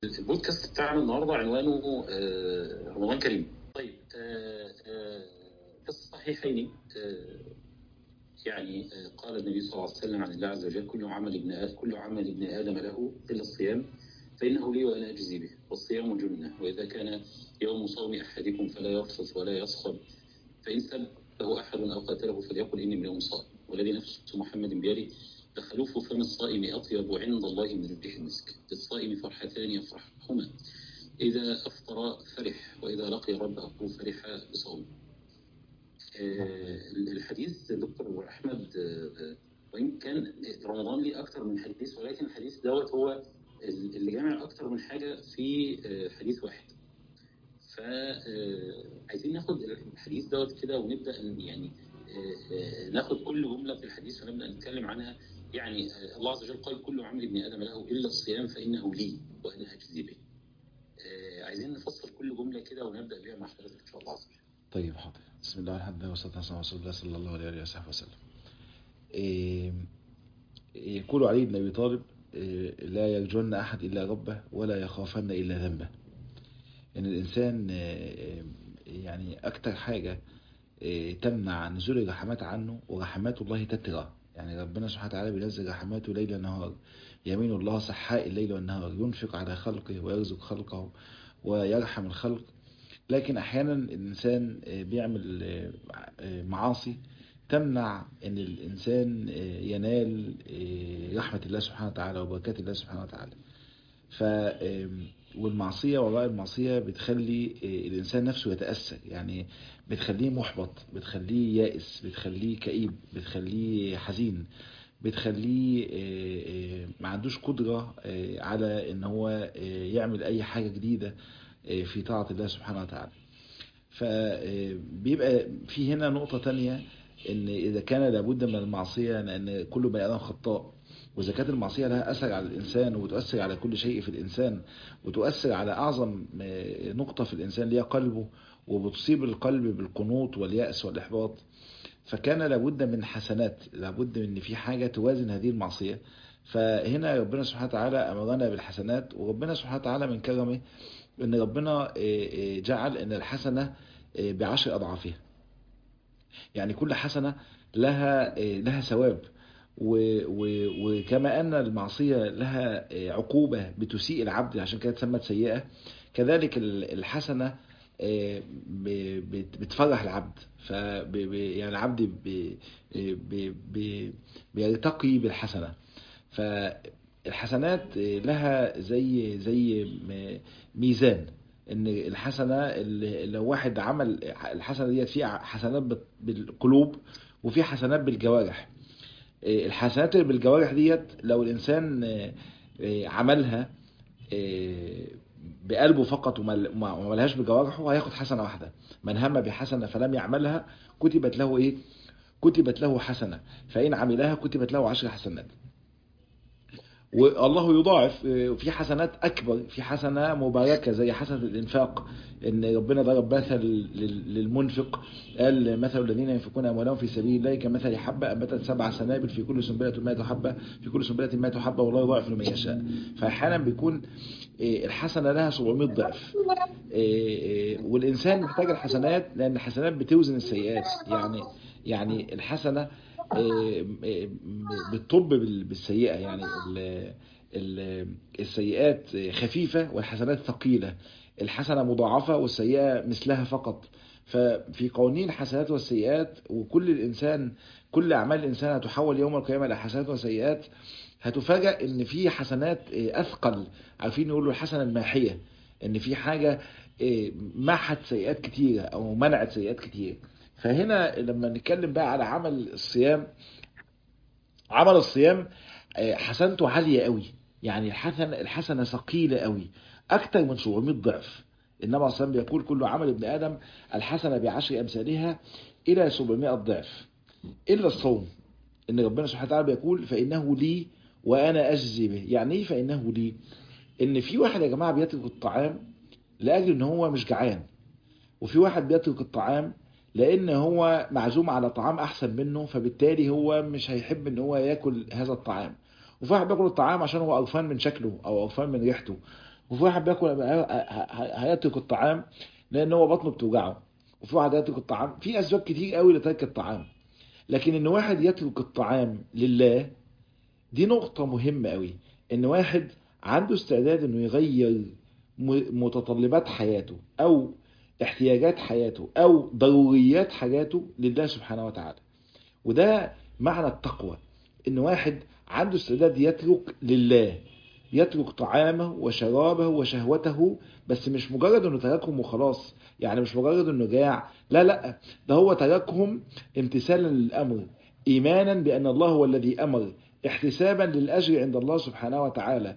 البودكاست بتاعنا النهارده عنوانه رمضان كريم. طيب، في الصحيحين قال النبي صلى الله عليه وسلم عن الله عز وجل: كل عمل ابن آدم له إلا الصيام فإنه لي وأنا أجزي به، والصيام جنة، وإذا كان يوم صوم أحدكم فلا يرفث ولا يصخب، فإن سبه أحد أو قاتله فليقل إني امرؤ صائم، والذي نفس محمد بيده لخلوف فم الصائم أطيب عند الله من ريح المسك. للصائم فرحتان يفرحهما: إذا أفطر فرح، وإذا لقي ربه فرح بصومه. الحديث دكتور أحمد، وإن كان رمضان ليه أكتر من حديث، ولكن الحديث دوت هو اللي جامع أكتر من حاجة في حديث واحد. فعايزين ناخد الحديث دوت كده ونبدأ ناخد كل جملة في الحديث ونبدأ نتكلم عنها. الله عز وجل قال: كل عمل ابن آدم له إلا الصيام فإنه لي وأنا أجزي به. عايزين نفصل كل جملة كده ونبدأ بيها مع حضرتك إن شاء الله عز وجل. طيب، حاضر. بسم الله والحمد لله والصلاة والسلام على رسول الله صلى الله عليه وآله وصحبه وسلم. يقول علي بن أبي طالب: لا يرجون أحد إلا ربه ولا يخافن إلا ذنبه. إن الإنسان يعني أكتر حاجة تمنع نزول الرحمات عنه، ورحمات الله تترى. يعني ربنا سبحانه وتعالى بينزل رحماته ليل نهار، يمين الله سحاء الليل والنهار، ينفق على خلقه ويرزق خلقه ويرحم الخلق. لكن احيانا الانسان بيعمل معاصي تمنع ان الانسان ينال رحمة الله سبحانه وتعالى وبركات الله سبحانه وتعالى. ف والمعصية وراء المعصية بتخلي الانسان نفسه يتأثر، يعني بتخليه محبط، بتخليه يائس، بتخليه كئيب، بتخليه حزين، بتخليه ما عندوش قدرة على ان هو يعمل اي حاجة جديدة في طاعة الله سبحانه وتعالى. فبيبقى في هنا نقطة تانية، ان اذا كان لابد من المعصية، لان كل بني ادم خطاء، واذا كانت المعصية لها اثر على الانسان وتؤثر على كل شيء في الانسان، وتؤثر على اعظم نقطة في الانسان اللي هي قلبه، وبتصيب القلب بالقنوط واليأس والإحباط، فكان لابد من حسنات، لابد من في حاجة توازن هذه المعصية. فهنا ربنا سبحانه وتعالى أمرنا بالحسنات، وربنا سبحانه وتعالى من كرمه ان ربنا جعل ان الحسنة ب10 اضعافها. يعني كل حسنة لها ثواب، وكما ان المعصية لها عقوبة بتسيء العبد عشان كده اتسمت سيئة، كذلك الحسنة بتفرح العبد. يعني العبد بيرتقي بالحسنة. فالحسنات لها زي ميزان، ان الحسنة اللي لو واحد عمل الحسنة ديت فيها حسنات بالقلوب وفي حسنات بالجوارح. الحسنات اللي بالجوارح ديت لو الانسان عملها بقلبه فقط وما عملهاش بجوارحه، هياخد حسنة واحدة. من هم بحسنة فلم يعملها كتبت له كتبت له حسنة، فإن عملها كتبت له 10 حسنات. والله يضاعف في حسنات أكبر، في حسنة مباركة زي حسنة الإنفاق، إن ربنا ضرب مثل للمنفق، قال: مثل الذين ينفقون أموالهم في سبيل الله كمثل حبة أنبتت 7 سنابل في كل سنبلة 100 حبة، في كل سنبلة 100 حبة، والله يضاعف لمن يشاء. فأحيانا بيكون الحسنة لها 700 ضعف. والإنسان محتاج الحسنات، لأن الحسنات بتوزن السيئات. يعني الحسنة بتطب بالسيئة. يعني السيئات خفيفة والحسنات ثقيلة، الحسنة مضاعفة والسيئة مثلها فقط. ففي قوانين الحسنات والسيئات، كل أعمال الإنسان هتحول يوم القيامة إلى حسنات وسيئات. هتفاجأ إن في حسنات أثقل، عارفين يقولوا الحسنة الماحية، إن في حاجة محت سيئات كتيرة أو منعت سيئات كتير. فهنا لما نتكلم بقى على عمل الصيام حسنته عالية قوي. يعني الحسنة ثقيلة قوي، أكتر من 700 ضعف. النبي عليه الصلاة والسلام بيقول: كل عمل ابن آدم الحسنة ب10 أمثالها إلى 700 ضعف إلا الصوم. إن ربنا سبحانه وتعالى بيقول: فإنه لي وأنا أجزي به. يعني إيه فإنه لي؟ إن في واحد يا جماعة بيترك الطعام لأجل إن هو مش جعان، وفي واحد بيترك الطعام لان هو معزوم على طعام احسن منه، فبالتالي هو مش هيحب ان هو ياكل هذا الطعام. وفي واحد بياكل الطعام عشان هو قرفان من شكله او قرفان من ريحته. وفي واحد بياكل هيترك الطعام لان هو بطنه بتوجعه، وفي واحد هيترك الطعام، في اسباب كتير قوي لترك الطعام. لكن ان واحد يترك الطعام لله، دي نقطة مهمة قوي. ان واحد عنده استعداد انه يغير متطلبات حياته او احتياجات حياته او ضروريات حياته لله سبحانه وتعالى. وده معنى التقوى، ان واحد عنده استعداد يترك لله، يترك طعامه وشرابه وشهوته، بس مش مجرد انه تركهم وخلاص، يعني مش مجرد انه جاع، لا لا، ده هو تركهم امتثالا للامر، ايمانا بان الله هو الذي امر، احتسابا للاجر عند الله سبحانه وتعالى.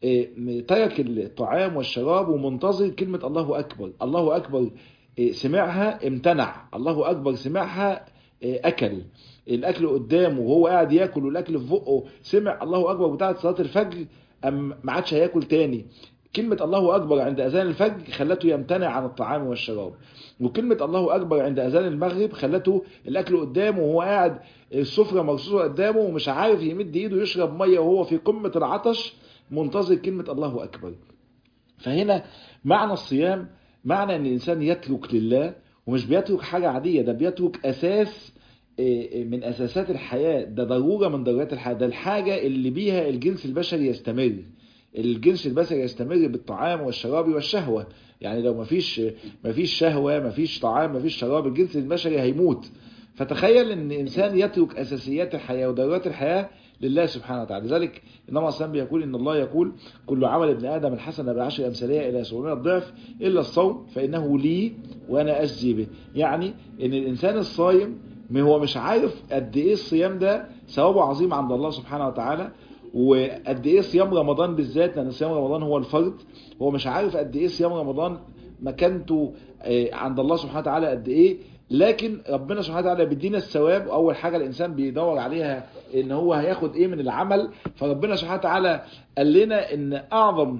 ترك الطعام والشراب ومنتظر كلمة الله أكبر. الله أكبر سمعها امتنع، الله أكبر سمعها أكل الأكل قدامه وهو قاعد ياكل والأكل في بقه، سمع الله أكبر بتاعت صلاة الفجر ما عادش هياكل تاني. كلمة الله أكبر عند أذان الفجر خلته يمتنع عن الطعام والشراب، وكلمة الله أكبر عند أذان المغرب خلته الأكل قدامه وهو قاعد السفرة مرصوصة قدامه ومش عارف يمد إيده يشرب مية وهو في قمة العطش منتظر كلمة الله أكبر. فهنا معنى الصيام معنى أن الإنسان يترك لله، ومش بيترك حاجة عادية، ده بيترك أساس من أساسات الحياة، ده ضرورة من ضرورات الحياة، ده الحاجة اللي بيها الجنس البشري يستمر. الجنس البشري يستمر بالطعام والشراب والشهوة. يعني لو مفيش شهوة، مفيش طعام، مفيش شراب، الجنس البشري هيموت. فتخيل ان الانسان يترك اساسيات الحياة وضرورات الحياة لله سبحانه وتعالى. لذلك النبي صلى الله عليه وسلم يقول ان الله يقول كل عمل ابن ادم الحسنه بعشر امثالها الى 700 ضعف الا الصوم فانه لي وانا اجزي به. يعني ان الانسان الصايم هو مش عارف قد ايه الصيام ده ثوابه عظيم عند الله سبحانه وتعالى، وقد ايه صيام رمضان بالذات، لان صيام رمضان هو الفرض. هو مش عارف قد ايه صيام رمضان مكانته عند الله سبحانه وتعالى قد ايه. لكن ربنا سبحانه وتعالى بيدينا الثواب، واول حاجه الانسان بيدور عليها ان هو هياخد ايه من العمل. فربنا سبحانه وتعالى قال لنا ان اعظم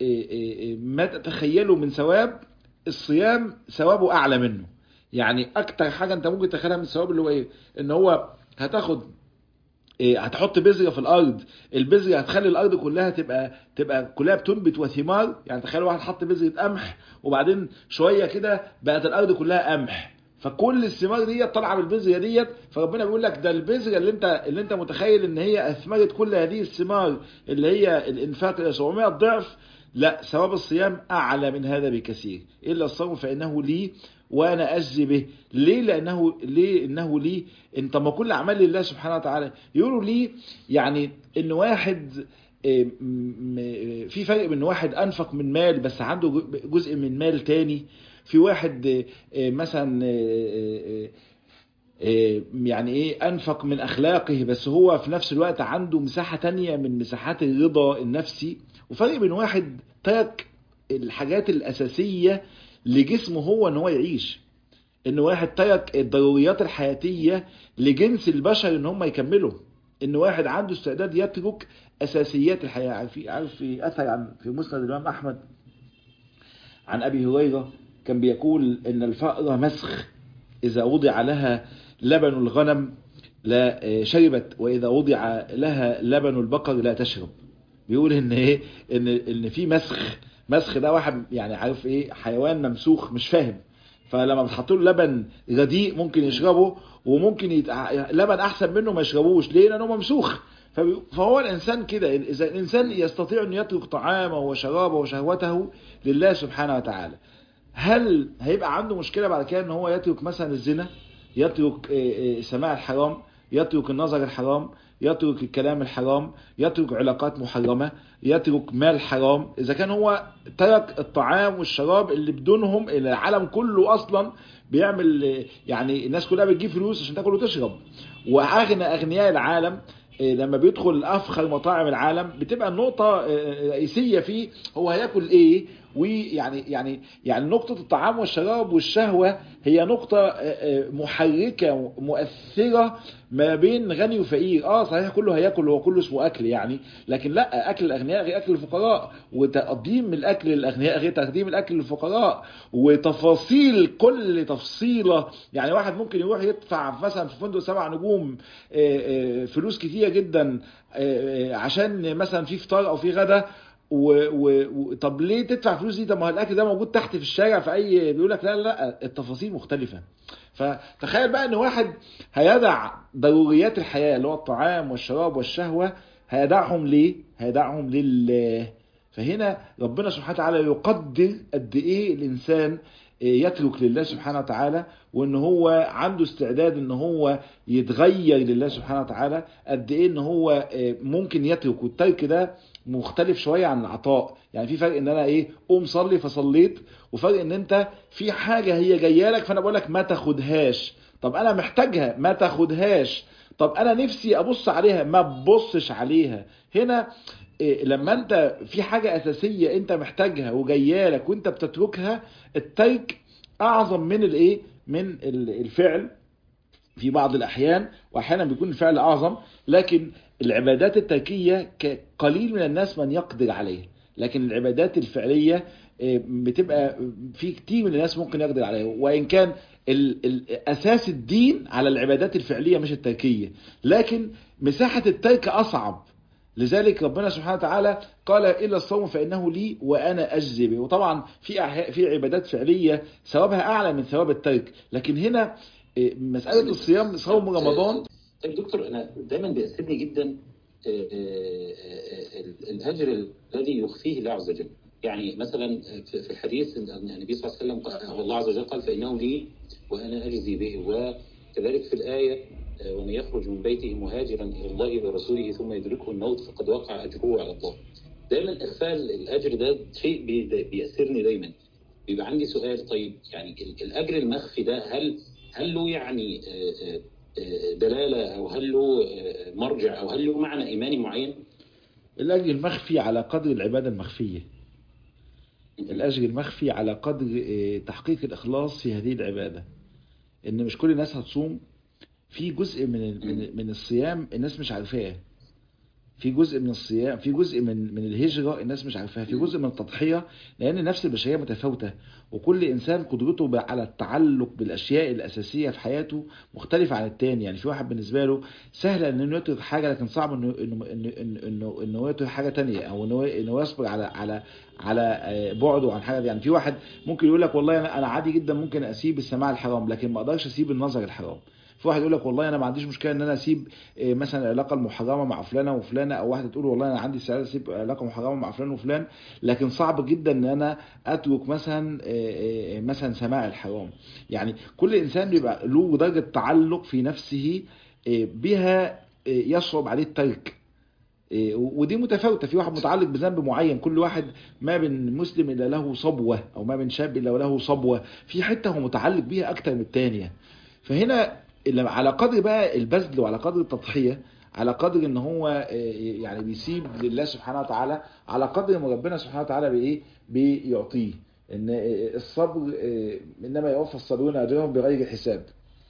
ما تتخيلوا من ثواب الصيام ثوابه اعلى منه. يعني اكتر حاجه انت ممكن تتخيلها من الثواب اللي هو ايه، ان هو هتحط بذرة في الارض، البذرة هتخلي الارض كلها تبقى كلها بتنبت وثمار. يعني تخيل واحد حط بذرة قمح وبعدين شوية كده بقت الارض كلها قمح، فكل الثمار ديت طالعه بالبذره ديت. فربنا بيقول لك ده البذره اللي انت متخيل ان هي اثمرت كل هذه الثمار اللي هي الانفاق الى 700 ضعف، لا، ثواب الصيام اعلى من هذا بكثير. الا الصوم فانه لي وانا اجزي به. ليه؟ انه لي. انت ما كل اعمال لله سبحانه وتعالى. يقولوا لي يعني ان واحد في فرق بين واحد انفق من مال بس عنده جزء من مال تاني، في واحد مثلا يعني ايه انفق من اخلاقه بس هو في نفس الوقت عنده مساحة تانية من مساحات الرضا النفسي. وفرق بين واحد ترك الحاجات الاساسية لجسمه هو ان هو يعيش، ان واحد ترك الضروريات الحياتية لجنس البشر ان هم يكملوا، ان واحد عنده استعداد يترك اساسيات الحياة. عارف في اثر في مسند الامام احمد عن ابي هريرة كان بيقول ان الفأرة مسخ اذا وضع لها لبن الغنم لا شربت، واذا وضع لها لبن البقر لا تشرب. بيقول ان ايه، ان في مسخ ده واحد يعني عارف ايه، حيوان ممسوخ مش فاهم، فلما بتحط له لبن رديء ممكن يشربه، وممكن لبن احسن منه ما يشربوش. ليه؟ لانه ممسوخ. فهو الانسان كده، اذا الانسان يستطيع ان يترك طعامه وشرابه وشهوته لله سبحانه وتعالى، هل هيبقى عنده مشكلة بعد كده ان هو يترك مثلا الزنا، يترك سماع الحرام، يترك النظر الحرام، يترك الكلام الحرام، يترك علاقات محرمة، يترك مال حرام؟ اذا كان هو ترك الطعام والشراب اللي بدونهم العالم كله اصلا بيعمل، يعني الناس كلها بتجيب فلوس عشان تاكل وتشرب، واغنى اغنياء العالم لما بيدخل افخر مطاعم العالم بتبقى النقطة رئيسية فيه هو هياكل ايه. ويعني نقطة الطعام والشراب والشهوة هي نقطة محركة مؤثرة ما بين غني وفقير. صحيح كله هياكل، هو كله اسمه اكل يعني، لكن لا، اكل الاغنياء غير اكل الفقراء، وتقديم الاكل للاغنياء غير تقديم الاكل للفقراء، وتفاصيل كل تفصيلة. يعني واحد ممكن يروح يدفع مثلا في فندق 7 نجوم فلوس كتيرة جدا عشان مثلا في فطار او في غدا، طب ليه تدفع فلوس دي؟ طب ما هو الاكل ده موجود تحت في الشارع في اي، بيقول لك لا لا لا، التفاصيل مختلفه. فتخيل بقى ان واحد هيدع ضروريات الحياه اللي هو الطعام والشراب والشهوه، هيدعهم ليه؟ هيدعهم لله. فهنا ربنا سبحانه وتعالى يقدر قد ايه الانسان يترك لله سبحانه وتعالى، وان هو عنده استعداد ان هو يتغير لله سبحانه وتعالى، قد ايه ان هو ممكن يترك. والترك ده مختلف شويه عن العطاء. يعني في فرق ان انا قوم صلي فصليت، وفرق ان انت في حاجه هي جايه لك فانا بقول لك ما تاخدهاش. طب انا محتاجها، ما تاخدهاش. طب انا نفسي ابص عليها، ما تبصش عليها. هنا لما انت في حاجة اساسية انت محتاجها وجايالك وانت بتتركها، الترك اعظم من من الفعل في بعض الاحيان، واحيانا بيكون الفعل اعظم. لكن العبادات التركية قليل من الناس من يقدر عليها، لكن العبادات الفعلية بتبقى في كتير من الناس ممكن يقدر عليها. وان كان اساس الدين على العبادات الفعلية مش التركية، لكن مساحة الترك اصعب. لذلك ربنا سبحانه وتعالى قال إلا الصوم فإنه لي وأنا أجزي به. وطبعا في عبادات فعلية ثوابها أعلى من ثواب الترك، لكن هنا مسألة الصيام، صوم رمضان. طيب دكتور، أنا دايما بيأسرني جدا الأجر الذي يخفيه الله عز وجل. يعني مثلا في الحديث النبي صلى الله عليه وسلم قال، الله عز وجل قال فإنه لي وأنا أجزي به. وكذلك في الآية ومن يخرج من بيته مهاجرا إلى الله ورسوله ثم يدركه الموت فقد وقع أجره على الله. دايما إخفاء الأجر ده شيء بيأسرني دايما. بيبقى عندي سؤال، طيب يعني الأجر المخفي ده هل له يعني دلالة، أو هل له مرجع، أو هل له معنى إيماني معين؟ الأجر المخفي على قدر العبادة المخفية. الأجر المخفي على قدر تحقيق الإخلاص في هذه العبادة. إن مش كل الناس هتصوم. في جزء من الصيام الناس مش عارفاه. في جزء من الصيام، في جزء من الهجرة الناس مش عارفاها، في جزء من التضحية، لأن النفس البشرية متفاوتة، وكل إنسان قدرته على التعلق بالأشياء الأساسية في حياته مختلفة عن التاني. يعني في واحد بالنسبة له سهل إنه يترك حاجة، لكن صعب إنه يترك حاجة تانية، أو إنه يصبر على بعده عن حاجة. يعني في واحد ممكن يقول لك والله أنا عادي جدا ممكن أسيب السماع الحرام، لكن ما أقدرش أسيب النظر الحرام. في واحد يقول لك والله انا ما عنديش مشكله ان انا اسيب مثلا العلاقه المحرمه مع فلانه وفلانه، او واحده تقول والله انا عندي استعداد اسيب علاقه محرمه مع فلان وفلان، لكن صعب جدا ان انا اترك مثلا سماع الحرام. يعني كل انسان بيبقى له درجه تعلق في نفسه بها يصعب عليه الترك، ودي متفاوته. في واحد متعلق بذنب معين، كل واحد ما من مسلم الا له صبوه، او ما من شاب الا له صبوه في حته هو متعلق بيها اكتر من الثانيه. فهنا على قدر بقى البذل وعلى قدر التضحية، على قدر ان هو يعني بيسيب لله سبحانه وتعالى، على قدر ما ربنا سبحانه وتعالى بيعطيه. ان الصبر انما يوفى الصابرون اجرهم بغير حساب.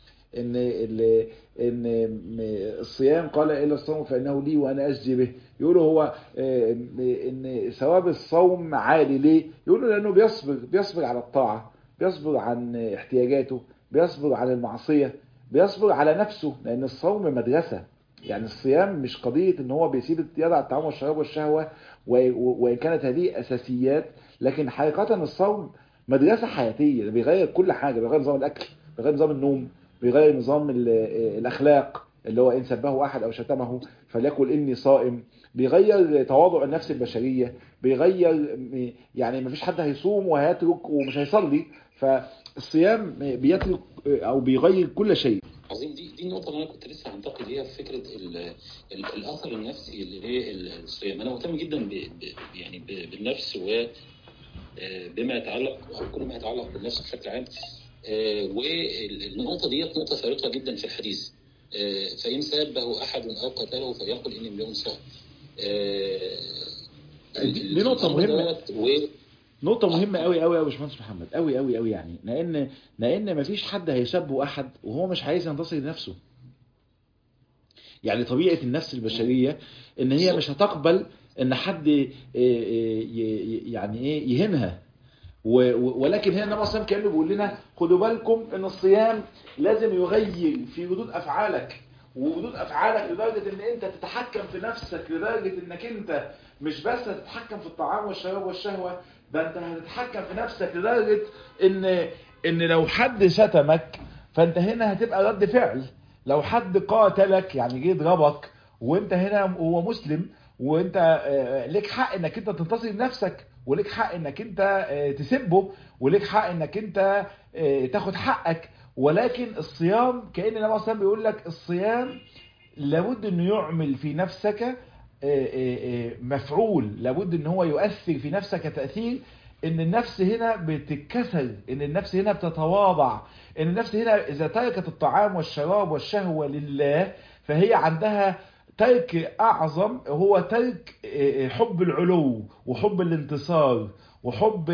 ان الصيام قال الا الصوم فانه لي وانا اجزي به. يقولوا هو ان ثواب الصوم عالي ليه؟ يقولوا لانه بيصبر على الطاعة، بيصبر عن احتياجاته، بيصبر على المعصية، بيصبر على نفسه. لان الصوم مدرسة. يعني الصيام مش قضية ان هو بيسيب يدع الطعام والشراب والشهوة، وان كانت هذه اساسيات، لكن حقيقة الصوم مدرسة حياتية، بيغير كل حاجة. بيغير نظام الاكل، بيغير نظام النوم، بيغير نظام الاخلاق، اللي هو ان سبه احد او شتمه فليقل اني صائم. بيغير تواضع النفس البشرية، بيغير يعني مفيش حد هيصوم وهيترك ومش هيصلي. فالصيام بيترك او بيغير كل شيء. عظيم. دي النقطة اللي أنا كنت لسه هنتقل ليها في فكرة الأثر النفسي اللي هي الصيام. أنا مهتم جدا يعني بالنفس وبما يتعلق أو كل ما يتعلق بالنفس بشكل عام. والنقطة دي نقطة فارقة جدا في الحديث. فإن سابه أحد أو قتله فليقل إني امرئ صائم. دي نقطة مهمة، نقطة مهمة قوي قوي يا باشمهندس محمد، قوي قوي قوي. يعني لأن مفيش حد هيسبه أحد وهو مش عايز ينتصر لنفسه. يعني طبيعة النفس البشرية إن هي مش هتقبل إن حد يعني يهينها. ولكن هنا النبي صلى الله عليه وسلم كأنه بيقول لنا خدوا بالكم إن الصيام لازم يغير في ردود أفعالك، وردود أفعالك لدرجة إن أنت تتحكم في نفسك، لدرجة إنك أنت مش بس هتتحكم في الطعام والشراب والشهوة، ده انت هتتحكم في نفسك لدرجة ان لو حد شتمك فانت هنا هتبقى رد فعل. لو حد قاتلك يعني جه يضربك وانت هنا هو مسلم، وانت ليك حق انك انت تنتصر لنفسك، وليك حق انك انت تسبه، وليك حق انك انت تاخد حقك. ولكن الصيام كأن النبي صلى الله عليه وسلم بيقول لك الصيام لابد انه يعمل في نفسك مفعول، لابد ان هو يؤثر في نفسك تأثير، ان النفس هنا بتتكسر، ان النفس هنا بتتواضع، ان النفس هنا اذا تركت الطعام والشراب والشهوة لله فهي عندها ترك اعظم، هو ترك حب العلو وحب الانتصار وحب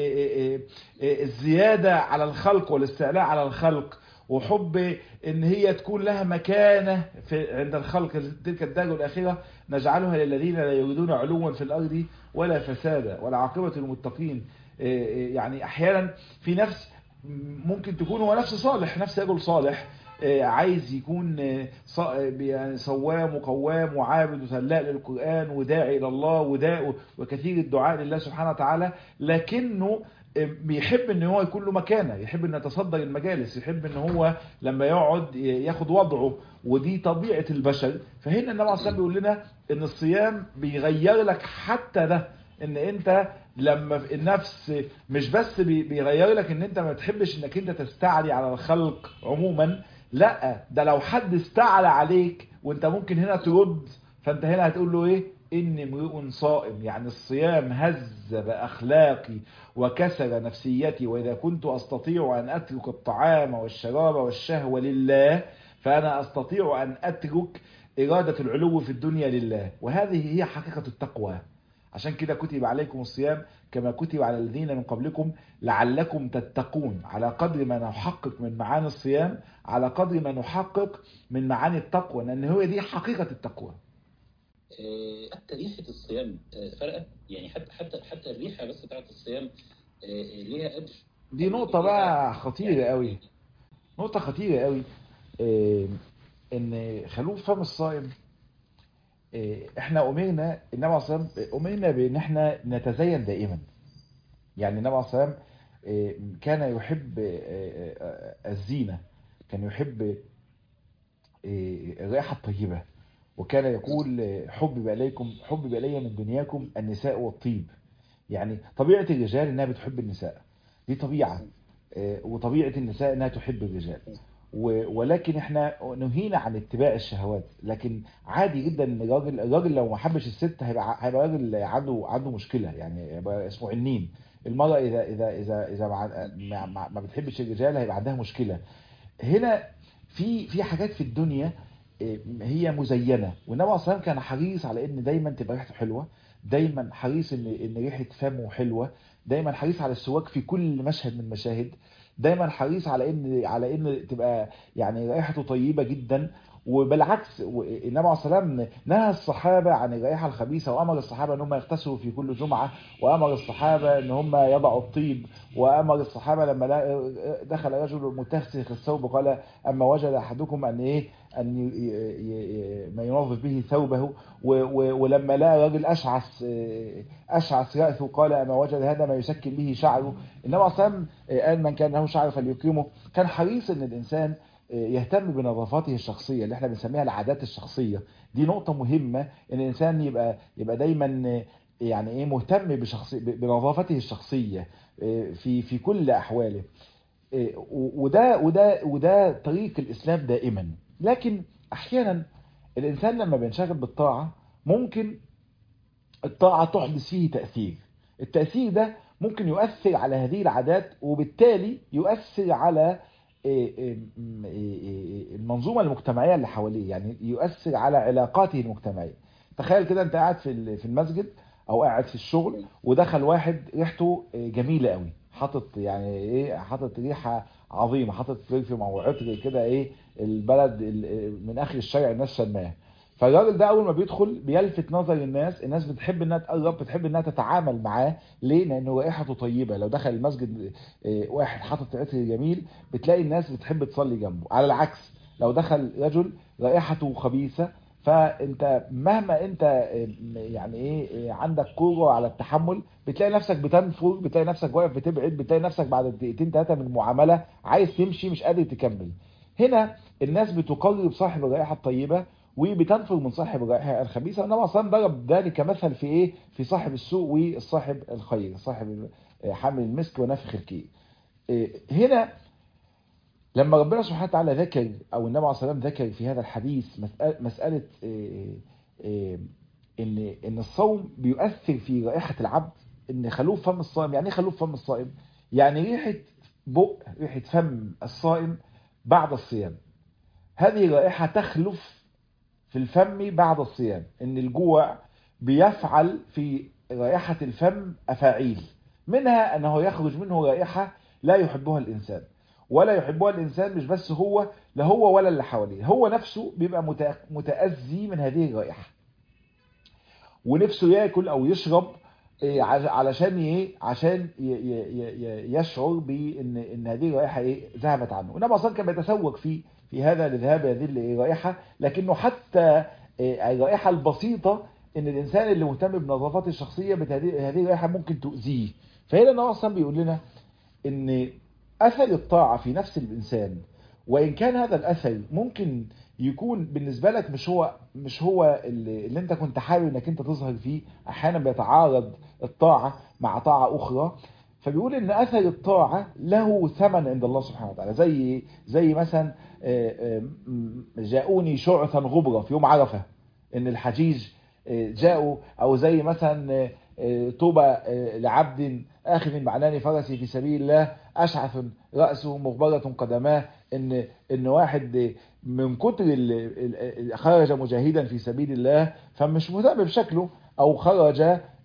الزيادة على الخلق والاستعلاء على الخلق، وحب ان هي تكون لها مكانة عند الخلق. تلك الدار الآخرة نجعلها للذين لا يريدون علوا في الأرض ولا فسادا والعاقبة للمتقين. يعني احيانا في نفس ممكن تكون هو نفس صالح، نفس رجل صالح عايز يكون يعني صوام وقوام وعابد وسلاء للقرآن وداعي إلى الله وكثير الدعاء لله سبحانه وتعالى، لكنه بيحب ان هو يكون له مكانه، يحب ان يتصدر المجالس، يحب ان هو لما يقعد ياخد وضعه، ودي طبيعة البشر. فهنا النبي عليه الصلاة بيقول لنا ان الصيام بيغير لك حتى ده، ان انت لما النفس مش بس بيغير لك ان انت ما تحبش انك انت تستعلي على الخلق عموما، لا ده لو حد استعلى عليك وانت ممكن هنا ترد، فانت هنا هتقول له ايه؟ اني امرؤ صائم. يعني الصيام هذب اخلاقي وكسر نفسيتي، واذا كنت استطيع ان اترك الطعام والشراب والشهوة لله فانا استطيع ان اترك ارادة العلو في الدنيا لله. وهذه هي حقيقة التقوى. عشان كده كتب عليكم الصيام كما كتب على الذين من قبلكم لعلكم تتقون. على قدر ما نحقق من معاني الصيام على قدر ما نحقق من معاني التقوى، لأن هو دي حقيقة التقوى. حتى ريحة الصيام فرقت، يعني حتى الريحة بس بتاعت الصيام ليها أجر. دي نقطة بقى خطيرة قوي، نقطة خطيرة قوي. ان خلوف فم الصائم، احنا امرنا النبي عليه الصلاه والسلام امرنا بان احنا نتزين دائما. يعني النبي عليه الصلاه والسلام كان يحب الزينه، كان يحب الرائحه الطيبه، وكان يقول حبب الي من دنياكم النساء والطيب. يعني طبيعه الرجال انها بتحب النساء، دي طبيعه، وطبيعه النساء انها تحب الرجال، ولكن احنا نهينا عن اتباع الشهوات. لكن عادي جدا ان الراجل لو ما حبش الست هيبقى راجل عنده مشكله، يعني يبقى اسمه عنين. المراه اذا ما بتحبش الرجال هيبقى عندها مشكله. هنا في حاجات في الدنيا هي مزينه، والنبي عليه الصلاه والسلام كان حريص على ان دايما تبقى ريحته حلوه، دايما حريص ان ريحه فمه حلوه، دايما حريص على السواك في كل مشهد من المشاهد، دايما حريص على ان تبقى يعني رائحته طيبه جدا. وبالعكس النبي عليه الصلاه والسلام نهى الصحابه عن الرائحه الخبيثه، وامر الصحابه ان هم يغتسلوا في كل جمعه، وامر الصحابه ان هم يضعوا الطيب، وامر الصحابه لما دخل رجل متسخ الثوب قال اما وجد احدكم ان ما ينظف به ثوبه، ولما لقى راجل اشعث راسه قال اما وجد هذا ما يسكن به شعره. النبي عليه الصلاه والسلام قال من كان له شعر فليكرمه. كان حريص ان الانسان يهتم بنظافته الشخصيه اللي احنا بنسميها العادات الشخصيه. دي نقطه مهمه، ان الانسان يبقى دايما يعني ايه مهتم بنظافته الشخصيه في كل احواله. وده طريق الاسلام دائما. لكن احيانا الانسان لما بينشغل بالطاعه ممكن الطاعه تحدث فيه تاثير، التاثير ده ممكن يؤثر على هذه العادات، وبالتالي يؤثر على المنظومه المجتمعيه اللي حواليه، يعني يؤثر على علاقاته المجتمعيه. تخيل كده انت قاعد في المسجد او قاعد في الشغل، ودخل واحد ريحته جميله قوي، حاطط ريحه عظيمه، حاطط برفيوم او عطر كده، البلد من اخر الشارع الناس شماه. فالراجل ده اول ما بيدخل بيلفت نظر الناس بتحب انها تقرب، بتحب انها تتعامل معاه. ليه؟ لانه رائحته طيبه. لو دخل المسجد واحد حاطط عطر جميل بتلاقي الناس بتحب تصلي جنبه. على العكس لو دخل رجل رائحته خبيثه فانت مهما انت يعني ايه عندك قوه على التحمل، بتلاقي نفسك بتنفر، بتلاقي نفسك واقف بتبعد، بتلاقي نفسك بعد دقيقتين ثلاثه من المعامله عايز تمشي مش قادر تكمل. هنا الناس بتقرب صاحب الرائحه الطيبه وبتنفر من صاحب الرائحه الخبيثه. انما اصلا ضرب ذلك مثل في ايه؟ في صاحب السوء والصاحب الخير، صاحب حامل المسك ونافخ الكير. هنا لما ربنا سبحانه وتعالى ذكر، او النبي عليه الصلاه والسلام ذكر في هذا الحديث مساله ان الصوم بيؤثر في رائحه العبد. ان خلوف فم الصائم، يعني ايه خلوف فم الصائم؟ يعني ريحه فم الصائم بعد الصيام، هذه رائحه تخلف في الفم بعد الصيام. ان الجوع بيفعل في رائحه الفم افاعيل، منها انه يخرج منه رائحه لا يحبها الانسان، ولا يحبها الانسان مش بس هو، لا هو ولا اللي حواليه، هو نفسه بيبقى متاذي من هذه الرائحه، ونفسه ياكل او يشرب علشان ايه؟ عشان يشعر بان هذه الرائحه ايه؟ ذهبت عنه. والنبي اصلا كان بيتسوق في هذا لذهاب هذه الرائحه، لكنه حتى الرائحه البسيطه، ان الانسان اللي مهتم بنظافته الشخصيه هذه الرائحه ممكن تؤذيه. فهنا النبي اصلا بيقول لنا ان اثر الطاعه في نفس الانسان، وان كان هذا الاثر ممكن يكون بالنسبه لك مش هو اللي انت كنت حابب انك انت تظهر فيه، احيانا بيتعارض الطاعه مع طاعه اخرى. فبيقول ان اثر الطاعه له ثمن عند الله سبحانه وتعالى. زي مثلا جاءوني شعثا غبرا في يوم عرفه، ان الحجيج جاءوا، او زي مثلا طوبى لعبد آخذ بعنان فرسي في سبيل الله أشعث رأسه مغبرة قدماه. إن واحد من كتر خرج مجاهدا في سبيل الله فمش مهتم بشكله، أو خرج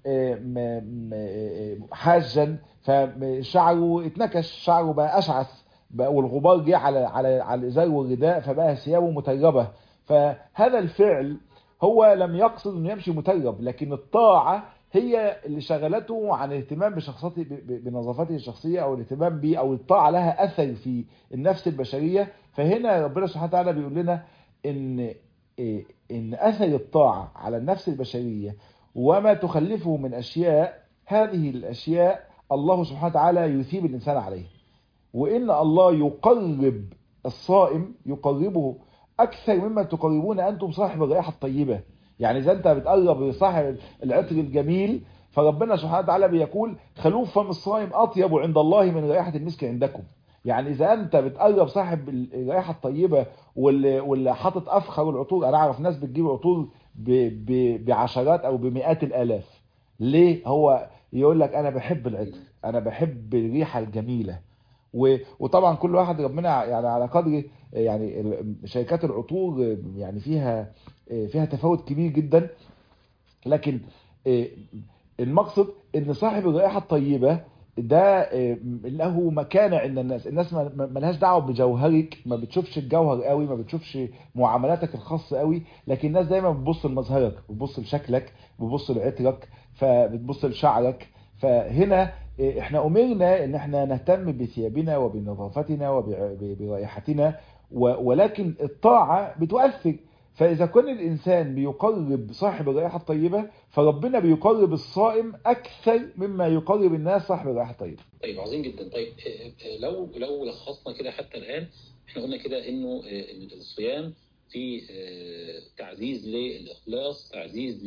حاجا فشعره اتنكش، شعره بقى أشعث بقى، والغبار جه على الإزار والرداء فبقى ثيابه متربة. فهذا الفعل هو لم يقصد انه يمشي مترب، لكن الطاعة هي اللي شغلته عن الاهتمام بنظافته الشخصية، او الاهتمام بيه، او الطاعة لها اثر في النفس البشرية. فهنا ربنا سبحانه وتعالى بيقول لنا ان ان اثر الطاعة على النفس البشرية وما تخلفه من اشياء، هذه الاشياء الله سبحانه وتعالى يثيب الانسان عليها. وإن الله يقرب الصائم، يقربه أكثر مما تقربون أنتم صاحب الرائحة الطيبة. يعني إذا أنت بتقرب صاحب العطر الجميل، فربنا سبحانه وتعالى بيقول خلوف فم الصائم أطيب عند الله من رائحة المسك عندكم. يعني إذا أنت بتقرب صاحب الرائحة الطيبة واللي حاطط أفخر العطور، أنا أعرف ناس بتجيب عطور بعشرات أو بمئات الآلاف. ليه؟ هو يقول لك أنا بحب العطر، أنا بحب الريحة الجميلة. وطبعا كل واحد ربنا يعني على قدر، يعني شركات العطور يعني فيها تفاوت كبير جدا. لكن المقصد ان صاحب الرائحه الطيبه ده له مكانه عند الناس ما لهاش دعوه بجوهرك، ما بتشوفش الجوهر قوي، ما بتشوفش معاملاتك الخاصه قوي، لكن الناس دايما بتبص لمظهرك، بتبص لشكلك، بتبص لعطرك، فبتبص لشعرك. فهنا احنا امرنا ان احنا نهتم بثيابنا وبنظافتنا وبرائحتنا، ولكن الطاعه بتؤثر. فإذا كان الإنسان بيقرب صاحب الرائحة الطيبة، فربنا بيقرب الصائم أكثر مما يقرب الناس صاحب الرائحة الطيبة. طيب عظيم جدا. طيب لو لخصنا كده حتى الآن، احنا قلنا كده إنه الصيام في تعزيز للإخلاص، تعزيز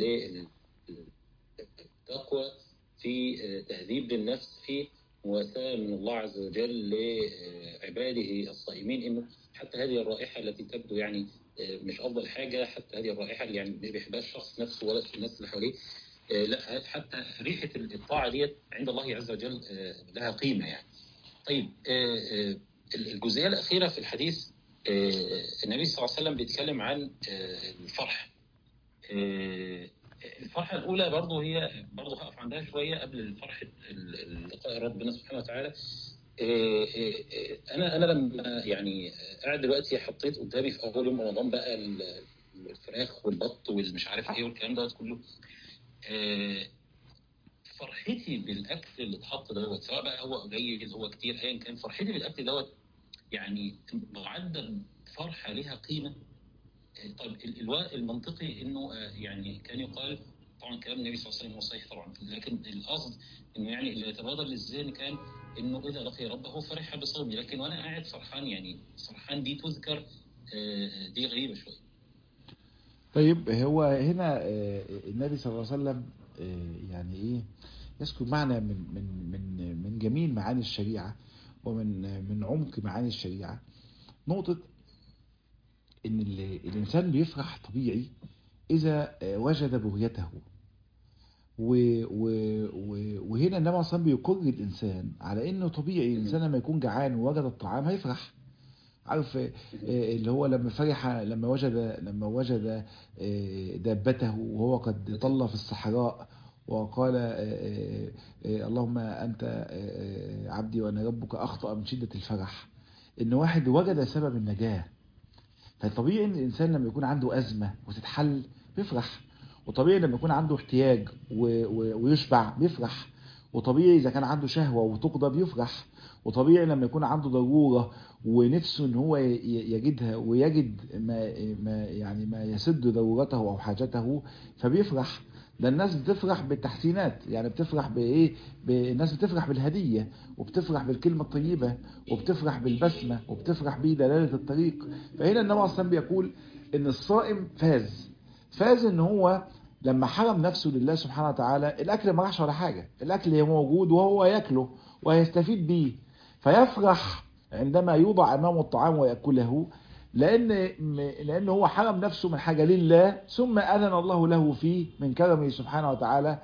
للتقوى، في تهذيب للنفس، في مواساة من الله عز وجل لعباده الصائمين. إنه حتى هذه الرائحة التي تبدو يعني مش افضل حاجه، حتى هذه الرائحه اللي يعني ما بيحبهاش الشخص نفسه ولا الناس اللي حواليه، لا حتى ريحه الطاعه ديت عند الله عز وجل لها قيمه يعني. طيب الجزئيه الاخيره في الحديث، النبي صلى الله عليه وسلم بيتكلم عن الفرح. الفرحه الاولى برضه هي برضه هقف عندها شويه قبل فرحه لقاء ربنا سبحانه وتعالى. انا لما يعني قاعد دلوقتي حطيت قدامي في اول يوم رمضان بقى الفراخ والبط والمش عارف ايه والكلام ده كله، فرحتي بالاكل اللي اتحط دوت، سواء بقى هو قليل هو كتير ايا كان، فرحتي بالاكل دوت يعني معدل فرحه ليها قيمه. طيب المنطقي انه يعني كان يقال، طبعا كلام النبي صلى الله عليه وسلم هو صحيح طبعا، لكن القصد انه يعني اللي يتبادر للذهن كان انه اذا لقي ربه فرح بصومه، لكن وانا قاعد فرحان، يعني فرحان دي تذكر، دي غريبه شويه. طيب هو هنا النبي صلى الله عليه وسلم يعني ايه يذكر معنى من جميل معاني الشريعة من عمق معاني الشريعة. نقطة ان الانسان بيفرح طبيعي اذا وجد بغيته، وهنا النبي صلى بيقر الانسان على انه طبيعي الانسان لما يكون جعان ووجد الطعام هيفرح. عارف اللي هو لما فرح لما وجد دابته وهو قد طل في الصحراء وقال اللهم انت عبدي وانا ربك، اخطأ من شدة الفرح. ان واحد وجد سبب النجاة. فطبيعي ان الانسان لما يكون عنده ازمة وتتحل بيفرح، وطبيعي لما يكون عنده احتياج ويشبع بيفرح، وطبيعي اذا كان عنده شهوة وتقضى بيفرح، وطبيعي لما يكون عنده ضرورة ونفسه ان هو يجدها ويجد ما يسد ضرورته او حاجته فبيفرح. ده الناس بتفرح بالتحسينات، يعني بتفرح بايه؟ الناس بتفرح بالهدية، وبتفرح بالكلمة الطيبة، وبتفرح بالبسمة، وبتفرح بدلالة الطريق. فهنا النبي اصلا بيقول ان الصائم فاز ان هو لما حرم نفسه لله سبحانه وتعالى. الاكل ما راحش ولا حاجة، الاكل موجود وهو ياكله وهيستفيد بيه، فيفرح عندما يوضع امامه الطعام ويأكله، لأن هو حرم نفسه من حاجة لله، ثم أذن الله له فيه من كرمه سبحانه وتعالى،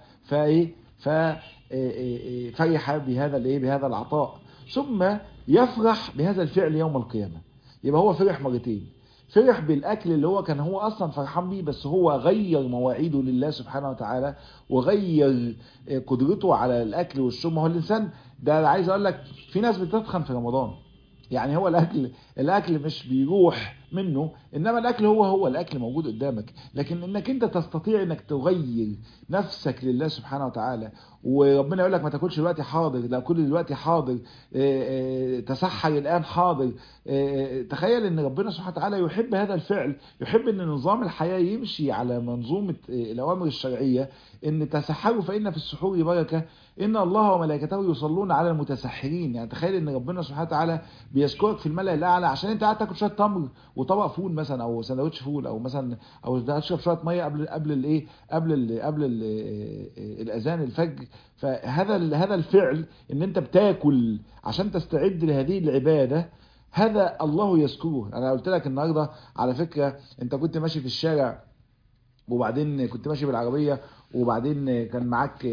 فرح بهذا العطاء، ثم يفرح بهذا الفعل يوم القيامة. يبقى هو فرح مرتين، فرح بالأكل اللي هو كان هو أصلا فرحان بيه، بس هو غير مواعيده لله سبحانه وتعالى وغير قدرته على الأكل والشرب. هو الإنسان ده عايز أقول لك في ناس بتتخن في رمضان، يعني هو الاكل مش بيروح منه، انما الاكل هو الاكل موجود قدامك، لكن انك انت تستطيع انك تغير نفسك لله سبحانه وتعالى. وربنا يقول لك ما تاكلش دلوقتي حاضر، لا كل دلوقتي حاضر، تسحر الان حاضر. تخيل ان ربنا سبحانه وتعالى يحب هذا الفعل، يحب ان نظام الحياة يمشي على منظومة الاوامر الشرعية، ان تسحروا فان في السحور بركة، ان الله وملائكته يصلون على المتسحرين. يعني تخيل ان ربنا سبحانه وتعالى بيذكرك في الملأ الاعلى عشان انت قاعد تاكل شويه تمر وطبق فول مثلا، او سندوتش فول، او مثلا او تشرب شويه ميه قبل الاذان الفجر. هذا الفعل ان انت بتاكل عشان تستعد لهذه العباده، هذا الله يذكره. انا قلت لك النهارده على فكره، انت كنت ماشي في الشارع وبعدين كنت ماشي بالعربية، وبعدين كان معاك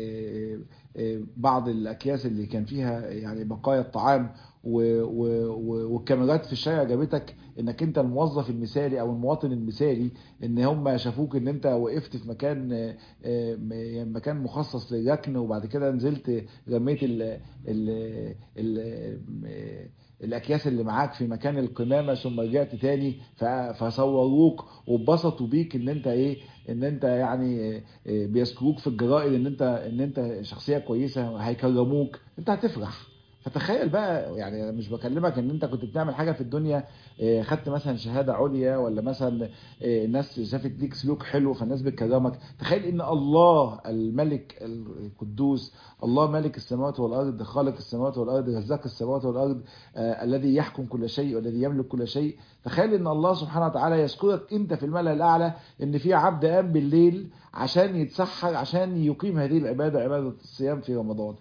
بعض الأكياس اللي كان فيها يعني بقايا الطعام، والكاميرات في الشارع جابتك انك انت الموظف المثالي او المواطن المثالي، ان هم شافوك ان انت وقفت في مكان مخصص للركن، وبعد كده نزلت رميت ال الاكياس اللي معاك في مكان القمامة، ثم رجعت تاني فصوروك واتبسطوا بيك ان انت ان انت يعني بيذكروك في الجرائد ان انت شخصية كويسة، هيكرموك، انت هتفرح. فتخيل بقى، يعني أنا مش بكلمك ان انت كنت بتعمل حاجة في الدنيا، خدت مثلا شهادة عليا، ولا مثلا الناس شافت ليك سلوك حلو فالناس بتكرمك. تخيل ان الله الملك القدوس، الله ملك السماوات والارض، خالق السماوات والارض، رزاق السماوات والارض، الذي يحكم كل شيء والذي يملك كل شيء. تخيل ان الله سبحانه وتعالى يذكرك انت في الملأ الاعلى، ان في عبد قام بالليل عشان يتسحر عشان يقيم هذه العبادة، عبادة الصيام في رمضان.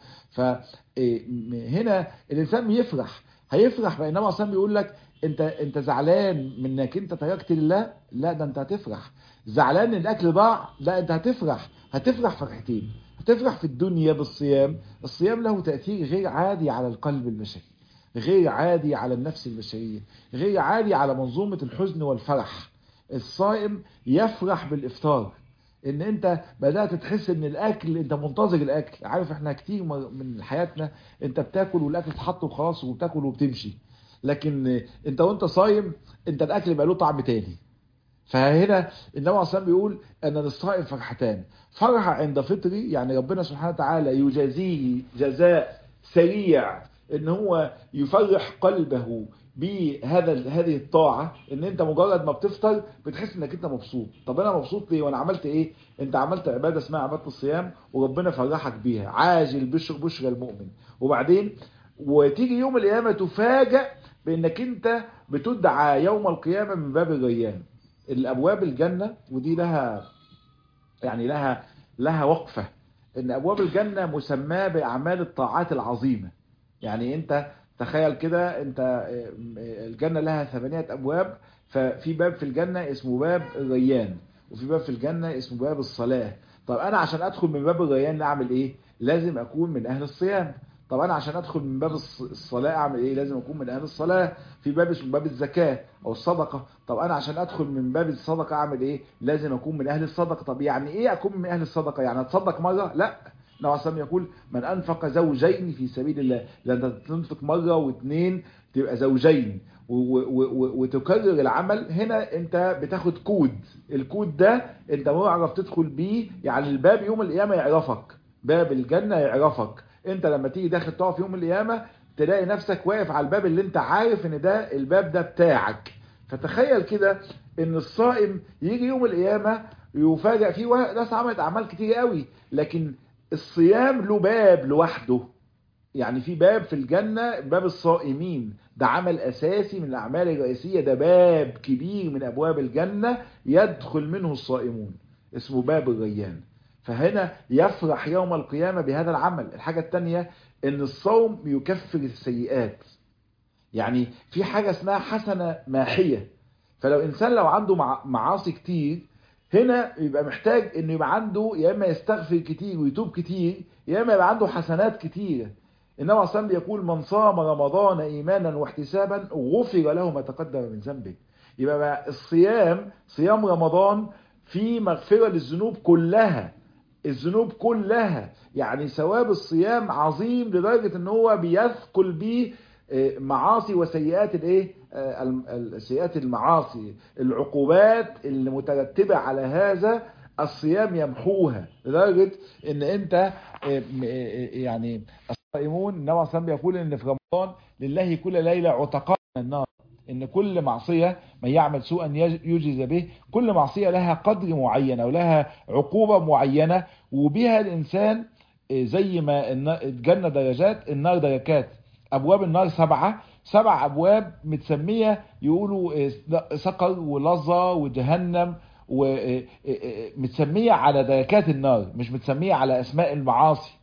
فهنا الانسان بيفرح، هيفرح. فانما اصلا بيقول لك انت زعلان من انك انت تركت لله، لا ده انت هتفرح. زعلان ان الاكل ضاع، لا انت هتفرح فرحتين. هتفرح في الدنيا بالصيام. الصيام له تأثير غير عادي على القلب البشري، غير عادي على النفس البشرية، غير عادي على منظومة الحزن والفرح. الصائم يفرح بالإفطار، ان انت بدأت تحس ان الاكل، انت منتظر الاكل. عارف احنا كتير من حياتنا انت بتاكل والاكل اتحط وخلاص وبتاكل وبتمشي، لكن انت وانت صايم انت الاكل بقى له طعم تاني. فهنا النبي عليه الصلاه بيقول ان للصائم فرحتان، فرح عند فطري، يعني ربنا سبحانه وتعالى يجازيه جزاء سريع ان هو يفرح قلبه هذه الطاعة ان انت مجرد ما بتفطر بتحس انك انت مبسوط. طب انا مبسوط ليه وانا عملت ايه؟ انت عملت عبادة اسمها عبادة الصيام وربنا فرحك بيها، عاجل بشر المؤمن. وبعدين وتيجي يوم القيامة تفاجأ بانك انت بتدعى يوم القيامة من باب الريان. الابواب الجنة ودي لها وقفة، ان ابواب الجنة مسماة باعمال الطاعات العظيمة. يعني انت تخيل كده، انت الجنة لها 8 ابواب، ففي باب في الجنة اسمه باب الريان، وفي باب في الجنة اسمه باب الصلاة. طب انا عشان ادخل من باب الريان اعمل ايه؟ لازم اكون من اهل الصيام. طب انا عشان ادخل من باب الصلاة اعمل ايه؟ لازم اكون من اهل الصلاة. في باب اسمه باب الزكاة او الصدقة. طب انا عشان ادخل من باب الصدقة اعمل ايه؟ لازم اكون من اهل الصدقة. طب يعني ايه اكون من اهل الصدقة؟ يعني اتصدق مرة؟ لا، النبي عليه يقول من انفق زوجين في سبيل الله، لان تنفق مرة واثنين تبقى زوجين وتكرر العمل. هنا انت بتاخد كود، الكود ده انت معرف تدخل بيه، يعني الباب يوم القيامة يعرفك، باب الجنة يعرفك. انت لما تيجي داخل تقف يوم القيامة تلاقي نفسك واقف على الباب اللي انت عارف ان ده الباب ده بتاعك. فتخيل كده ان الصائم يجي يوم القيامة يفاجئ فيه ناس عملت اعمال كتير قوي، لكن الصيام له باب لوحده. يعني في باب في الجنة باب الصائمين، ده عمل أساسي من الأعمال الرئيسية، ده باب كبير من أبواب الجنة يدخل منه الصائمون، اسمه باب الريان. فهنا يفرح يوم القيامة بهذا العمل. الحاجة التانية ان الصوم يكفر السيئات. يعني في حاجة اسمها حسنة ماحية. فلو إنسان لو عنده معاصي كتير، هنا يبقى محتاج انه يبقى عنده يا اما يستغفر كتير ويتوب كتير، يا اما يبقى عنده حسنات كتير. النبي عليه الصلاه والسلام يقول من صام رمضان ايمانا واحتسابا غفر له ما تقدم من ذنبه. يبقى بقى صيام رمضان في مغفرة للذنوب كلها، الذنوب كلها. يعني ثواب الصيام عظيم لدرجة ان هو بيثقل بيه معاصي وسيئات الايه، سيئات المعاصي، العقوبات اللي مترتبة على هذا الصيام يمحوها، لدرجة ان انت يعني الصائمون النبي عليه الصلاة والسلام يقول ان في رمضان لله كل ليلة عتقاء من النار، ان كل معصية من يعمل سوءا يجز به، كل معصية لها قدر معين او لها عقوبة معينة، وبها الانسان زي ما الجنة درجات النار دركات. ابواب النار 7 ابواب متسمية، يقولوا سقر ولظى وجهنم، ومتسمية على دركات النار، مش متسمية على اسماء المعاصي.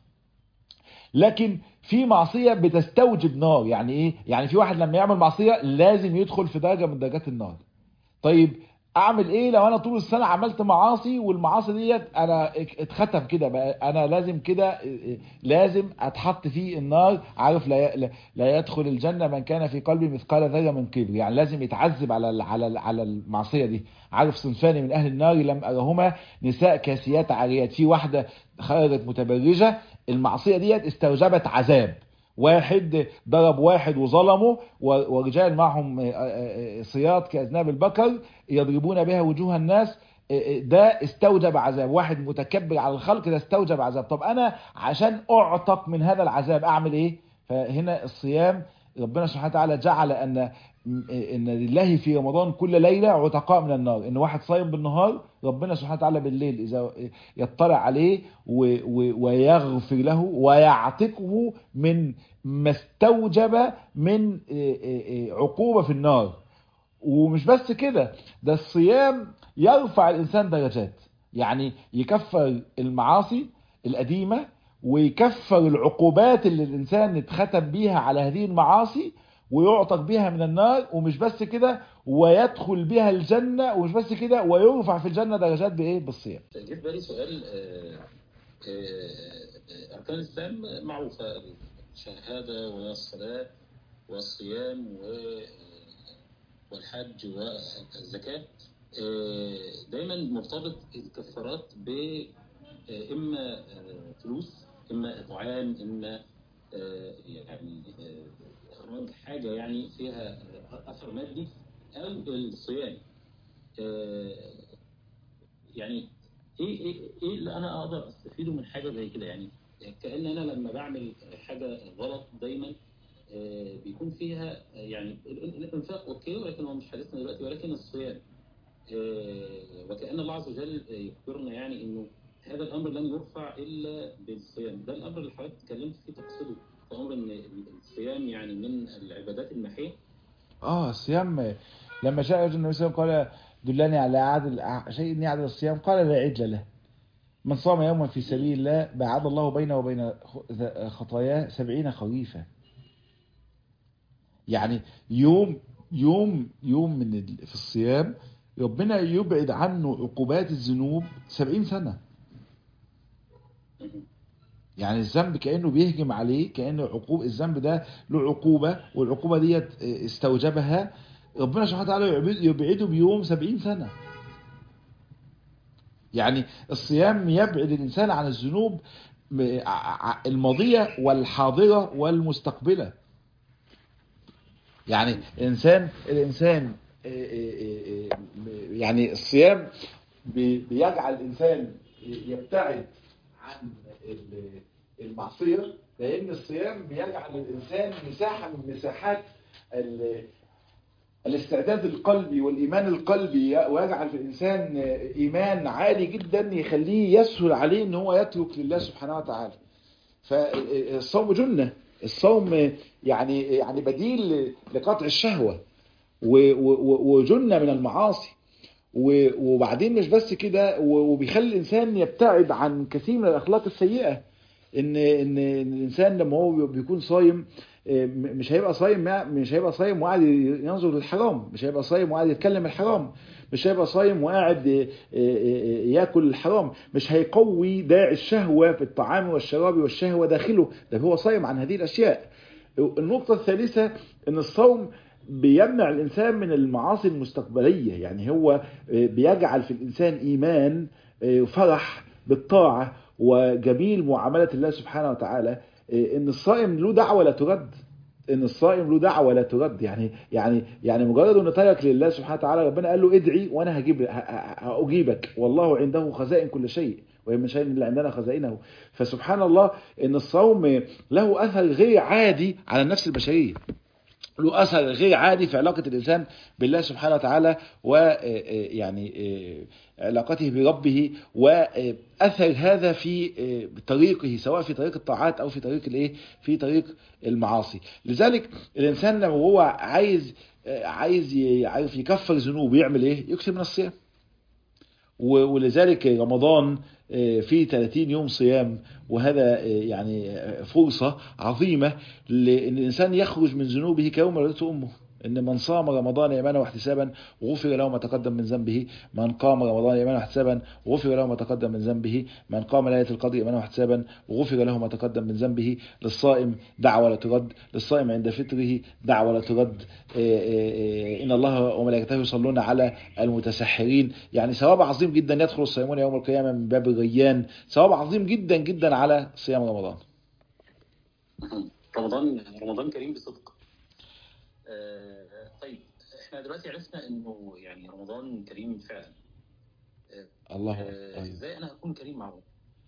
لكن في معصية بتستوجب نار. يعني ايه؟ يعني في واحد لما يعمل معصية لازم يدخل في درجة من درجات النار. طيب اعمل ايه لو انا طول السنة عملت معاصي والمعاصي ديت انا اتختم كده بقى، انا لازم كده لازم اتحط في النار؟ عارف لا يدخل الجنة من كان في قلبه مثقال ذرة من كبر، يعني لازم يتعذب على المعصية دي. عارف صنفان من اهل النار لم ارهما، نساء كاسيات عاريات. في واحدة خرجت متبرجة، المعصية ديت استوجبت عذاب. واحد ضرب واحد وظلمه، ورجال معهم صياط كأذناب البقر يضربون بها وجوه الناس، ده استوجب عذاب. واحد متكبر على الخلق، ده استوجب عذاب. طب انا عشان اعتق من هذا العذاب اعمل ايه؟ فهنا الصيام ربنا سبحانه وتعالى جعل ان لله في رمضان كل ليلة عتقاء من النار. ان واحد صايم بالنهار، ربنا سبحانه وتعالى بالليل اذا يطلع عليه ويغفر له ويعتقه من ما استوجب من عقوبة في النار. ومش بس كده، ده الصيام يرفع الانسان درجات، يعني يكفر المعاصي القديمة ويكفر العقوبات اللي الانسان اتختم بيها على هذه المعاصي ويعتق بها من النار. ومش بس كده، ويدخل بها الجنة. ومش بس كده، ويرفع في الجنة درجات بايه؟ بالصيام. جه في بالي سؤال. أركان الإسلام معروفة، الشهادة والصلاة والصيام والحج والزكاة. دايما مرتبط الكفارات ب إما فلوس، إما إطعام، إما يعني إخراج حاجة يعني فيها أثر مادي، أو الصيام. يعني ايه اللي انا اقدر استفيده من حاجه زي كده؟ يعني كأن انا لما بعمل حاجه غلط دايما يكون فيها يعني الانفاق اوكي، ولكن هو مش حديثنا دلوقتي، ولكن الصيام. وكأن الله عز وجل يخبرنا يعني انه هذا الامر لن يرفع الا بالصيام. ده الامر اللي حضرتك اتكلمت فيه تقصده، في امر ان الصيام يعني من العبادات المحيه. الصيام لما جاء رجل النبي صلى الله عليه وسلم قال دلني على شيء يعدل الصيام، قال لا عدل له. من صام يوما في سبيل الله بعد الله بينه وبين خطاياه 70 خريفا. يعني يوم في الصيام ربنا يبعد عنه عقوبات الذنوب 70 سنة. يعني الذنب كأنه بيهجم عليه، كأنه الذنب ده له عقوبة، والعقوبة ديت استوجبها ربنا سبحانه وتعالى يبعده بيوم 70 سنة. يعني الصيام يبعد الإنسان عن الذنوب الماضية والحاضرة والمستقبلة. يعني الإنسان يعني الصيام بيجعل الإنسان يبتعد عن المعصية، لأن الصيام بيجعل الإنسان مساحة من مساحات الاستعداد القلبي والإيمان القلبي، ويجعل في الإنسان إيمان عالي جدا يخليه يسهل عليه إن هو يترك لله سبحانه وتعالى. فالصوم جنة، الصوم يعني بديل لقطع الشهوة وجنة من المعاصي. وبعدين مش بس كده، وبيخلي الإنسان يبتعد عن كثير من الأخلاق السيئة. إن الإنسان لما هو بيكون صايم مش هيبقى صايم وقاعد ينظر للحرام، مش هيبقى صايم وقاعد يتكلم الحرام، مش هيبقى صايم وقاعد ياكل الحرام، مش هيقوي داعي الشهوة في الطعام والشراب والشهوة داخله، ده هو صايم عن هذه الأشياء. النقطة الثالثة ان الصوم بيمنع الإنسان من المعاصي المستقبلية. يعني هو بيجعل في الإنسان إيمان وفرح بالطاعة وجميل معاملة الله سبحانه وتعالى. ان الصائم له دعوة لا ترد. يعني مجرد انه ترك لله سبحانه وتعالى، ربنا قال له ادعي وانا هأجيبك، والله عنده خزائن كل شيء ومن شيء اللي عندنا خزائنه. فسبحان الله ان الصوم له اثر غير عادي على النفس البشرية، له أثر غير عادي في علاقة الإنسان بالله سبحانه وتعالى، ويعني علاقته بربه، وأثر هذا في طريقه، سواء في طريق الطاعات أو في طريق المعاصي. لذلك الإنسان لما هو عايز يكفر ذنوب يعمل إيه؟ يكثر من الصيام. ولذلك رمضان في 30 يوم صيام، وهذا يعني فرصة عظيمة لأن الإنسان يخرج من ذنوبه كيوم ولدته أمه. إن من صام رمضان إيمانا واحتسابا غفر له ما تقدم من ذنبه، من قام رمضان إيمانا واحتسابا غفر له ما تقدم من ذنبه، من قام ليلة القدر إيمانا واحتسابا غفر له ما تقدم من ذنبه. للصائم دعوة لا ترد، للصائم عند فطره دعوة لا ترد. إن الله وملائكته يصلون على المتسحرين. يعني ثواب عظيم جدا يدخل الصائمون يوم القيامة من باب الريان، ثواب عظيم جدا جدا على صيام رمضان. رمضان كريم بصدق. طيب احنا دلوقتي عرفنا انه يعني رمضان كريم فعلا. الله ازاي انا اكون كريم مع رمضان؟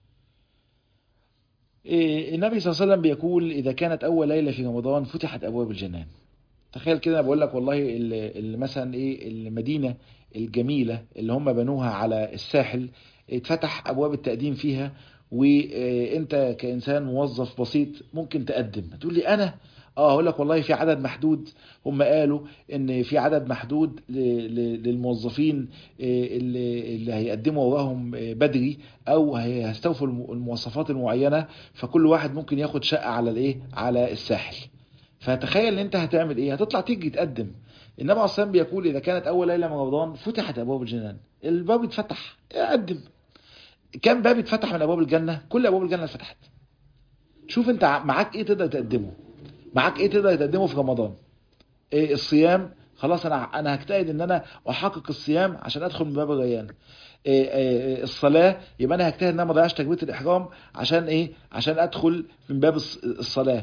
النبي صلى الله عليه وسلم بيقول إذا كانت أول ليلة في رمضان فتحت أبواب الجنان. تخيل كده، أنا بقول لك والله مثلا المدينة الجميلة اللي هم بنوها على الساحل اتفتح أبواب التقديم فيها، وانت كإنسان موظف بسيط ممكن تقدم. تقول لي أنا هقول لك والله في عدد محدود. هم قالوا ان في عدد محدود للموظفين اللي هيقدموا وراهم بدري او هيستوفوا المواصفات المعينة، فكل واحد ممكن ياخد شقة على الساحل. فتخيل ان انت هتعمل ايه؟ هتطلع تيجي تقدم. النبي عليه الصلاة والسلام بيقول اذا كانت اول ليلة من رمضان فتحت ابواب الجنان، الباب اتفتح، قدم. كم باب اتفتح من ابواب الجنة؟ كل ابواب الجنة اتفتحت. شوف انت معاك ايه تقدر تقدمه، في رمضان. الصيام خلاص، انا هجتهد ان انا احقق الصيام عشان ادخل من باب الريان. الصلاة يبقى انا هجتهد ان انا ما اضيعش تكبيرة الاحرام عشان عشان ادخل من باب الصلاة.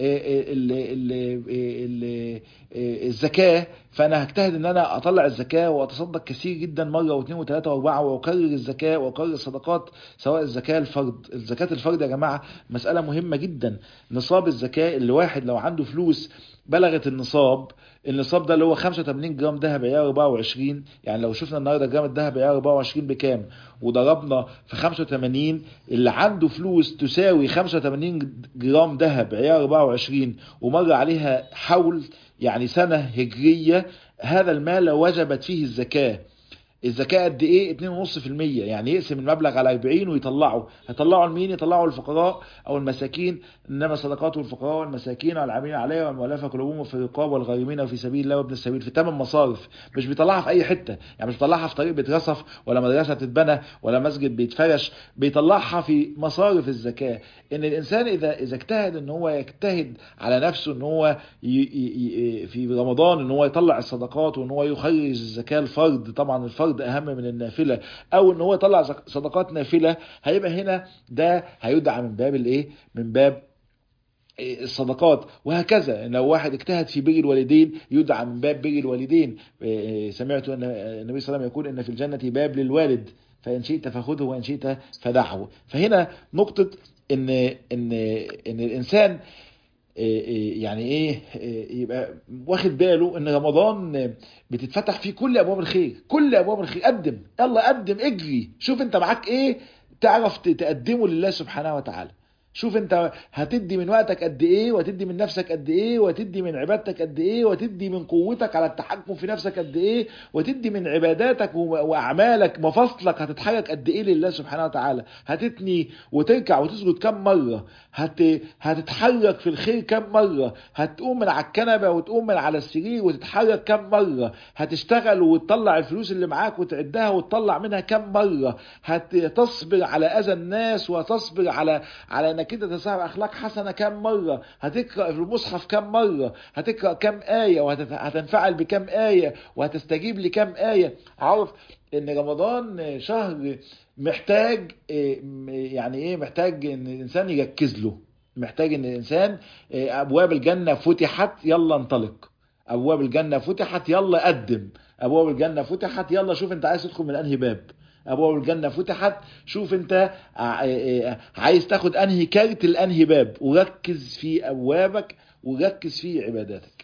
الزكاة، فانا هجتهد ان انا اطلع الزكاة واتصدق كثير جدا مرة واثنين وثلاثة واربعة، واكرر الزكاة واكرر الصدقات، سواء الزكاة الفرد يا جماعة مسألة مهمة جدا. نصاب الزكاة اللي واحد لو عنده فلوس بلغت النصاب ده اللي هو 85 جرام ذهب عيار 24، يعني لو شفنا النهارده جرام الذهب عيار 24 بكام وضربنا في 85، اللي عنده فلوس تساوي 85 جرام ذهب عيار 24 ومر عليها حول يعني سنة هجرية، هذا المال وجبت فيه الزكاة. الزكاة قد ايه؟ 2.5%. يعني يقسم المبلغ على 40 ويطلعه. هيطلعه لمين؟ يطلعه للفقراء او المساكين. انما صدقات الفقراء والمساكين والعاملين عليها والمؤلفة قلوبهم وفي الرقاب والغارمين وفي سبيل الله وابن السبيل، في 8 مصارف. مش بيطلعها في اي حتة، يعني مش بيطلعها في طريق بيترصف ولا مدرسة تتبنى ولا مسجد بيتفرش، بيطلعها في مصارف الزكاة. ان الانسان اذا اجتهد ان هو يجتهد على نفسه ان هو في رمضان ان هو يطلع الصدقات وان هو يخرج الزكاة الفرد، طبعا الفرد اهم من النافلة، او ان هو يطلع صدقات نافلة، هيبقى هنا ده هيدعى من باب الايه؟ من باب الصدقات. وهكذا لو واحد اجتهد في بر الوالدين يدعى من باب بر الوالدين. سمعت ان النبي صلى الله عليه وسلم يقول ان في الجنة باب للوالد فان شئت فخذه وان شئت فدعه. فهنا نقطة ان الانسان يعني ايه يبقى واخد باله ان رمضان بتتفتح فيه كل ابواب الخير، كل ابواب الخير. قدم، يلا قدم، اجري، شوف انت معاك ايه تعرف تقدمه لله سبحانه وتعالى. شوف انت هتدي من وقتك قد ايه، وهتدي من نفسك قد ايه، وهتدي من عبادتك قد ايه، وهتدي من قوتك على التحكم في نفسك قد ايه، وهتدي من عباداتك واعمالك مفاصلك هتتحرك قد ايه لله سبحانه وتعالى. هتتني وتركع وتسجد كم مرة، هتتحرك في الخير كم مرة، هتقوم من على الكنبة وتقوم من على السرير وتتحرك كم مرة، هتشتغل وتطلع الفلوس اللي معاك وتعدها وتطلع منها كم مرة، هتصبر على اذى الناس وتصبر على انك انت تصاحب اخلاق حسنه كم مره، هتقرا في المصحف كم مره، هتقرا كم ايه، وهتنفعل بكم ايه، وهتستجيب لكم ايه. عارف ان رمضان شهر محتاج يعني ايه؟ محتاج ان الانسان يركز له، محتاج ان الانسان ابواب الجنه فتحت يلا انطلق، ابواب الجنه فتحت يلا قدم، ابواب الجنه فتحت يلا شوف انت عايز تدخل من انهي باب، ابواب الجنه فتحت شوف انت عايز تاخد انهي كارت الانهي باب، وركز في ابوابك وركز في عباداتك.